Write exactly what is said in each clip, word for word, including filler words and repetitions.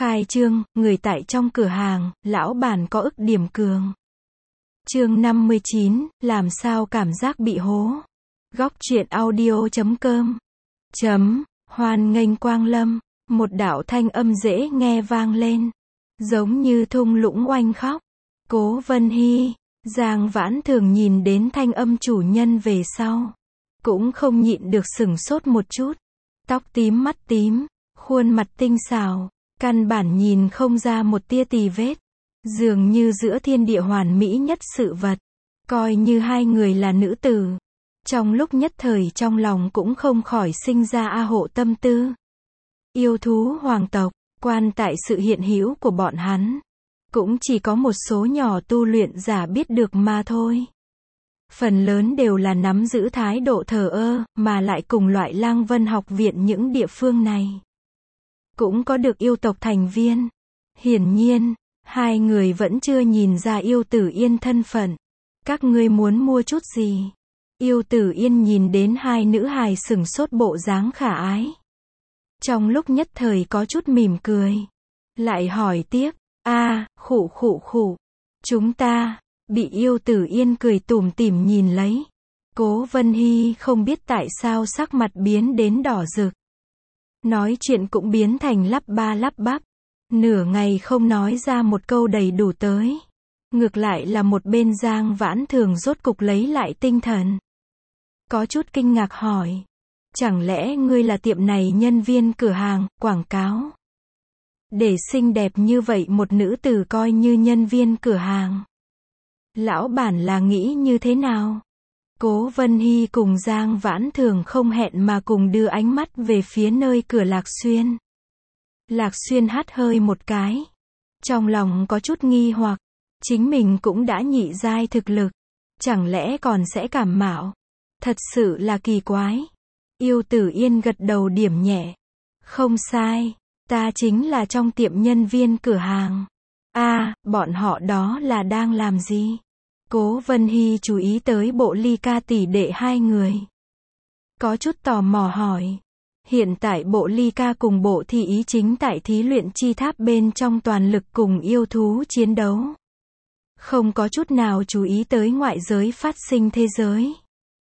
Khai trương, người tại trong cửa hàng, lão bản có ức điểm cường. Chương năm mươi chín, làm sao cảm giác bị hố. Góc truyện audio chấm com. Chấm, hoan nghênh quang lâm. Một đạo thanh âm dễ nghe vang lên. Giống như thung lũng oanh khóc. Cố Vân Hy, Giang Vãn Thường nhìn đến thanh âm chủ nhân về sau. Cũng không nhịn được sửng sốt một chút. Tóc tím mắt tím, khuôn mặt tinh xảo, căn bản nhìn không ra một tia tì vết. Dường như giữa thiên địa hoàn mỹ nhất sự vật. Coi như hai người là nữ tử. Trong lúc nhất thời trong lòng cũng không khỏi sinh ra a hộ tâm tư. Yêu thú hoàng tộc, quan tại sự hiện hữu của bọn hắn. Cũng chỉ có một số nhỏ tu luyện giả biết được mà thôi. Phần lớn đều là nắm giữ thái độ thờ ơ, mà lại cùng loại Lang Vân học viện những địa phương này. Cũng có được yêu tộc thành viên. Hiển nhiên, hai người vẫn chưa nhìn ra Yêu Tử Yên thân phận. Các ngươi muốn mua chút gì? Yêu Tử Yên nhìn đến hai nữ hài sừng sốt bộ dáng khả ái. Trong lúc nhất thời có chút mỉm cười. Lại hỏi tiếp, a khụ khụ khụ. Chúng ta, bị Yêu Tử Yên cười tủm tỉm nhìn lấy. Cố Vân Hy không biết tại sao sắc mặt biến đến đỏ rực. Nói chuyện cũng biến thành lắp ba lắp bắp. Nửa ngày không nói ra một câu đầy đủ tới. Ngược lại là một bên Giang Vãn Thường rốt cục lấy lại tinh thần. Có chút kinh ngạc hỏi. Chẳng lẽ ngươi là tiệm này nhân viên cửa hàng, quảng cáo? Để xinh đẹp như vậy một nữ tử coi như nhân viên cửa hàng. Lão bản là nghĩ như thế nào? Cố Vân Hy cùng Giang Vãn Thường không hẹn mà cùng đưa ánh mắt về phía nơi cửa Lạc Xuyên. Lạc Xuyên hắt hơi một cái. Trong lòng có chút nghi hoặc. Chính mình cũng đã nhị giai thực lực. Chẳng lẽ còn sẽ cảm mạo? Thật sự là kỳ quái. Yêu Tử Yên gật đầu điểm nhẹ. Không sai. Ta chính là trong tiệm nhân viên cửa hàng. a bọn họ đó là đang làm gì? Cố Vân Hy chú ý tới Bộ Ly Ca tỷ đệ hai người. Có chút tò mò hỏi. Hiện tại Bộ Ly Ca cùng Bộ Thị Ý chính tại thí luyện chi tháp bên trong toàn lực cùng yêu thú chiến đấu. Không có chút nào chú ý tới ngoại giới phát sinh thế giới.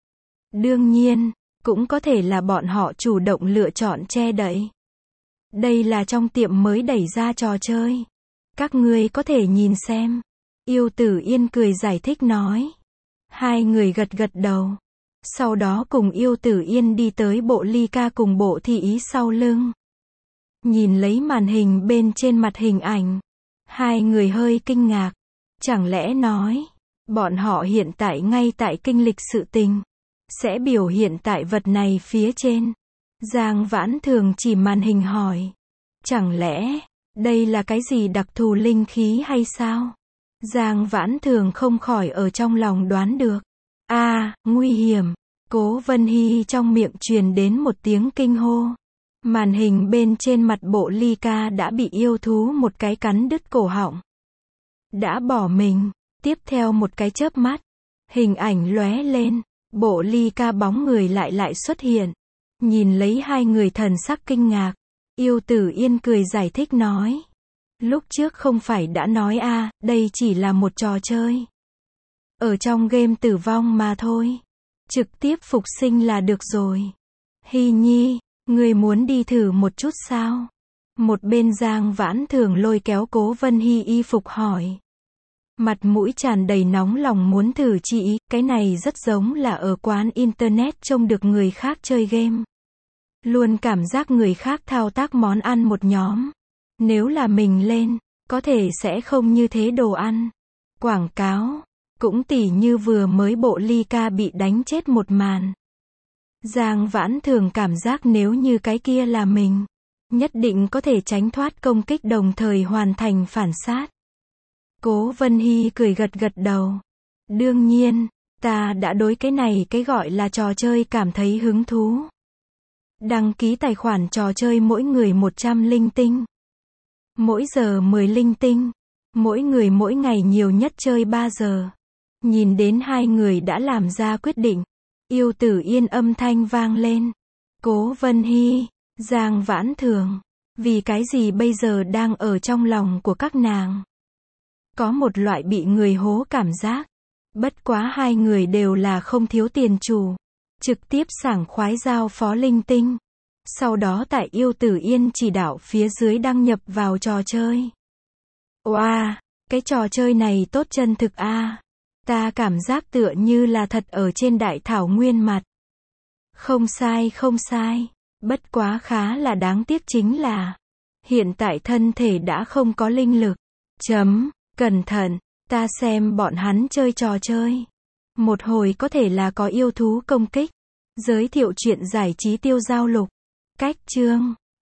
Đương nhiên, cũng có thể là bọn họ chủ động lựa chọn che đậy. Đây là trong tiệm mới đẩy ra trò chơi. Các ngươi có thể nhìn xem. Yêu Tử Yên cười giải thích nói. Hai người gật gật đầu. Sau đó cùng Yêu Tử Yên đi tới Bộ Ly Ca cùng Bộ Thị Ý sau lưng. Nhìn lấy màn hình bên trên mặt hình ảnh. Hai người hơi kinh ngạc. Chẳng lẽ nói, bọn họ hiện tại ngay tại kinh lịch sự tình. Sẽ biểu hiện tại vật này phía trên. Giang Vãn Thường chỉ màn hình hỏi. Chẳng lẽ, đây là cái gì đặc thù linh khí hay sao? Giang Vãn Thường không khỏi ở trong lòng đoán được. a nguy hiểm. Cố Vân Hy trong miệng truyền đến một tiếng kinh hô. Màn hình bên trên mặt Bộ Ly Ca đã bị yêu thú một cái cắn đứt cổ họng. Đã bỏ mình. Tiếp theo một cái chớp mắt. Hình ảnh lóe lên. Bộ Ly Ca bóng người lại lại xuất hiện. Nhìn lấy hai người thần sắc kinh ngạc. Yêu Tử Yên cười giải thích nói. Lúc trước không phải đã nói a à, đây chỉ là một trò chơi. Ở trong game tử vong mà thôi. Trực tiếp phục sinh là được rồi. Hy Nhi, ngươi muốn đi thử một chút sao? Một bên Giang Vãn Thường lôi kéo Cố Vân Hy y phục hỏi. Mặt mũi tràn đầy nóng lòng muốn thử chi ý, cái này rất giống là ở quán internet trông được người khác chơi game. Luôn cảm giác người khác thao tác món ăn một nhóm. Nếu là mình lên, có thể sẽ không như thế đồ ăn. Quảng cáo, cũng tỉ như vừa mới Bộ Ly Ca bị đánh chết một màn. Giang Vãn Thường cảm giác nếu như cái kia là mình, nhất định có thể tránh thoát công kích đồng thời hoàn thành phản sát. Cố Vân Hy cười gật gật đầu. Đương nhiên, ta đã đối cái này cái gọi là trò chơi cảm thấy hứng thú. Đăng ký tài khoản trò chơi mỗi người một trăm linh tinh. Mỗi giờ mười linh tinh. Mỗi người mỗi ngày nhiều nhất chơi ba giờ. Nhìn đến hai người đã làm ra quyết định. Yêu Tử Yên âm thanh vang lên. Cố Vân Hy, Giang Vãn Thường. Vì cái gì bây giờ đang ở trong lòng của các nàng? Có một loại bị người hố cảm giác. Bất quá hai người đều là không thiếu tiền chủ. Trực tiếp sảng khoái giao phó linh tinh. Sau đó tại Yêu Tử Yên chỉ đạo phía dưới đăng nhập vào trò chơi. Oa, wow, cái trò chơi này tốt chân thực a. À. Ta cảm giác tựa như là thật ở trên đại thảo nguyên mặt. Không sai không sai. Bất quá khá là đáng tiếc chính là hiện tại thân thể đã không có linh lực. Chấm, cẩn thận, ta xem bọn hắn chơi trò chơi. Một hồi có thể là có yêu thú công kích. Giới thiệu chuyện giải trí tiêu giao lục. Cách chương